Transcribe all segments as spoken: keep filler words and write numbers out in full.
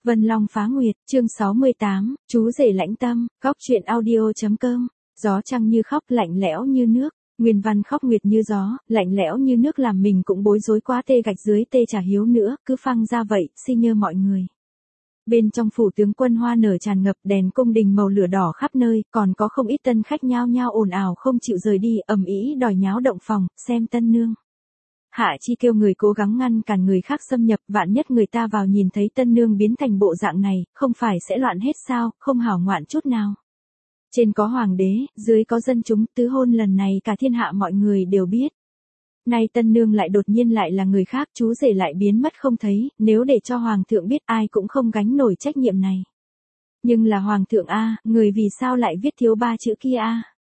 Vân Long phá nguyệt, chương sáu mươi tám, chú rể lãnh tâm, góc truyện audio chấm com. Gió trăng như khóc, lạnh lẽo như nước. Nguyên văn khóc nguyệt như gió, lạnh lẽo như nước làm mình cũng bối rối quá, tê gạch dưới tê chả hiếu nữa, cứ phăng ra vậy, xin nhơ mọi người. Bên trong phủ tướng quân hoa nở tràn ngập, đèn cung đình màu lửa đỏ khắp nơi, còn có không ít tân khách nhao nhao ồn ào không chịu rời đi, ầm ĩ đòi nháo động phòng, xem tân nương. Hạ Chi kêu người cố gắng ngăn cản người khác xâm nhập, vạn nhất người ta vào nhìn thấy tân nương biến thành bộ dạng này, không phải sẽ loạn hết sao, không hảo ngoạn chút nào. Trên có hoàng đế, dưới có dân chúng, tứ hôn lần này cả thiên hạ mọi người đều biết. Nay tân nương lại đột nhiên lại là người khác, chú rể lại biến mất không thấy, nếu để cho hoàng thượng biết ai cũng không gánh nổi trách nhiệm này. Nhưng là hoàng thượng a, người vì sao lại viết thiếu ba chữ kia a?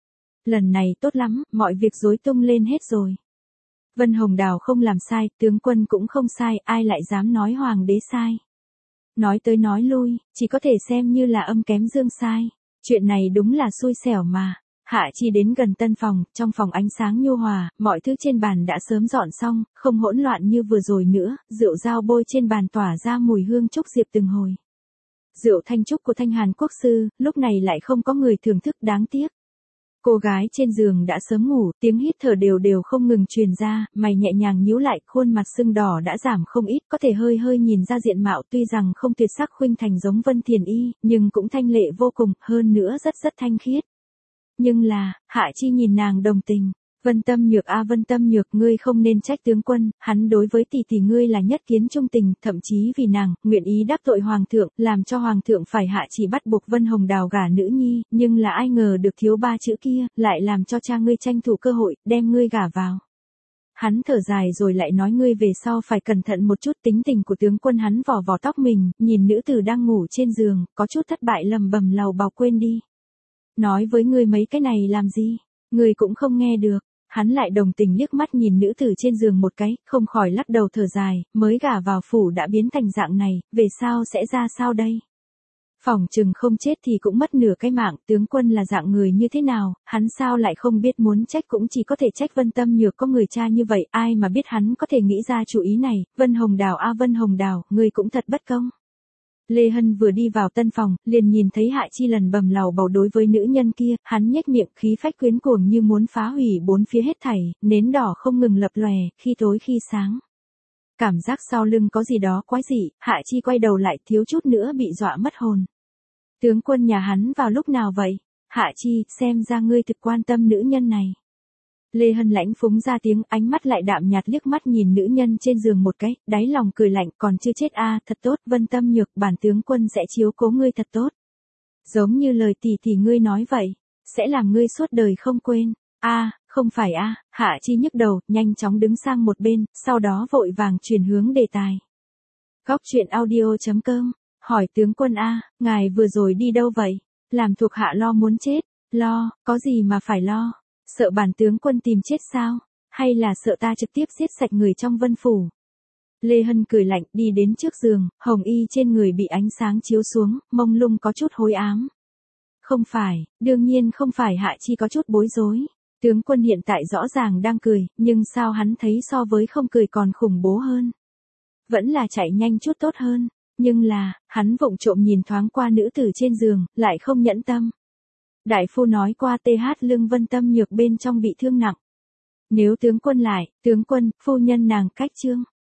Lần này tốt lắm, mọi việc rối tung lên hết rồi. Vân Hồng Đào không làm sai, tướng quân cũng không sai, ai lại dám nói hoàng đế sai. Nói tới nói lui, chỉ có thể xem như là âm kém dương sai. Chuyện này đúng là xui xẻo mà. Hạ Chi đến gần tân phòng, trong phòng ánh sáng nhu hòa, mọi thứ trên bàn đã sớm dọn xong, không hỗn loạn như vừa rồi nữa, rượu dao bôi trên bàn tỏa ra mùi hương trúc diệp từng hồi. Rượu thanh trúc của Thanh Hàn quốc sư, lúc này lại không có người thưởng thức, đáng tiếc. Cô gái trên giường đã sớm ngủ, tiếng hít thở đều đều không ngừng truyền ra, mày nhẹ nhàng nhíu lại, khuôn mặt sưng đỏ đã giảm không ít, có thể hơi hơi nhìn ra diện mạo tuy rằng không tuyệt sắc khuynh thành giống Vân Thiền Y, nhưng cũng thanh lệ vô cùng, hơn nữa rất rất thanh khiết. Nhưng là, Hạ Chi nhìn nàng đồng tình. Vân Tâm Nhược a Vân Tâm Nhược, ngươi không nên trách tướng quân, hắn đối với tỷ tỷ ngươi là nhất kiến trung tình, thậm chí vì nàng, nguyện ý đắc tội hoàng thượng, làm cho hoàng thượng phải Hạ Chi bắt buộc Vân Hồng Đào gả nữ nhi, nhưng là ai ngờ được thiếu ba chữ kia, lại làm cho cha ngươi tranh thủ cơ hội, đem ngươi gả vào. Hắn thở dài rồi lại nói ngươi về sau phải cẩn thận một chút, tính tình của tướng quân hắn vò vò tóc mình, nhìn nữ tử đang ngủ trên giường, có chút thất bại lầm bầm lầu bầu quên đi. Nói với ngươi mấy cái này làm gì, ngươi cũng không nghe được. Hắn lại đồng tình liếc mắt nhìn nữ tử trên giường một cái, không khỏi lắc đầu thở dài, mới gả vào phủ đã biến thành dạng này, về sau sẽ ra sao đây? Phỏng chừng không chết thì cũng mất nửa cái mạng, tướng quân là dạng người như thế nào, hắn sao lại không biết, muốn trách cũng chỉ có thể trách Vân Tâm Nhược có người cha như vậy, ai mà biết hắn có thể nghĩ ra chủ ý này, Vân Hồng Đào a Vân Hồng Đào, ngươi cũng thật bất công. Lê Hân vừa đi vào tân phòng, liền nhìn thấy Hạ Chi lần bầm lầu bầu đối với nữ nhân kia, hắn nhếch miệng, khí phách quyến cuồng như muốn phá hủy bốn phía hết thảy, nến đỏ không ngừng lập lòe, khi tối khi sáng. Cảm giác sau lưng có gì đó quái dị, Hạ Chi quay đầu lại, thiếu chút nữa bị dọa mất hồn. Tướng quân nhà hắn vào lúc nào vậy? Hạ Chi, xem ra ngươi thực quan tâm nữ nhân này. Lê Hân lãnh phúng ra tiếng, ánh mắt lại đạm nhạt liếc mắt nhìn nữ nhân trên giường một cái, đáy lòng cười lạnh, còn chưa chết a, thật tốt, Vân Tâm Nhược, bản tướng quân sẽ chiếu cố ngươi thật tốt. Giống như lời tỷ tỷ ngươi nói vậy, sẽ làm ngươi suốt đời không quên. A, không phải a, Hạ Chi nhức đầu, nhanh chóng đứng sang một bên, sau đó vội vàng chuyển hướng đề tài. Góc truyện audio chấm com, hỏi tướng quân a, ngài vừa rồi đi đâu vậy? Làm thuộc hạ lo muốn chết. Lo, có gì mà phải lo? Sợ bản tướng quân tìm chết sao? Hay là sợ ta trực tiếp giết sạch người trong Vân phủ? Lê Hân cười lạnh, đi đến trước giường, hồng y trên người bị ánh sáng chiếu xuống, mông lung có chút hối ám. Không phải, đương nhiên không phải. Hạ Chi có chút bối rối. Tướng quân hiện tại rõ ràng đang cười, nhưng sao hắn thấy so với không cười còn khủng bố hơn? Vẫn là chạy nhanh chút tốt hơn. Nhưng là, hắn vụng trộm nhìn thoáng qua nữ tử trên giường, lại không nhẫn tâm. Đại phu nói qua th lương Vân Tâm Nhược bên trong bị thương nặng. Nếu tướng quân lại, tướng quân, phu nhân nàng cách trương.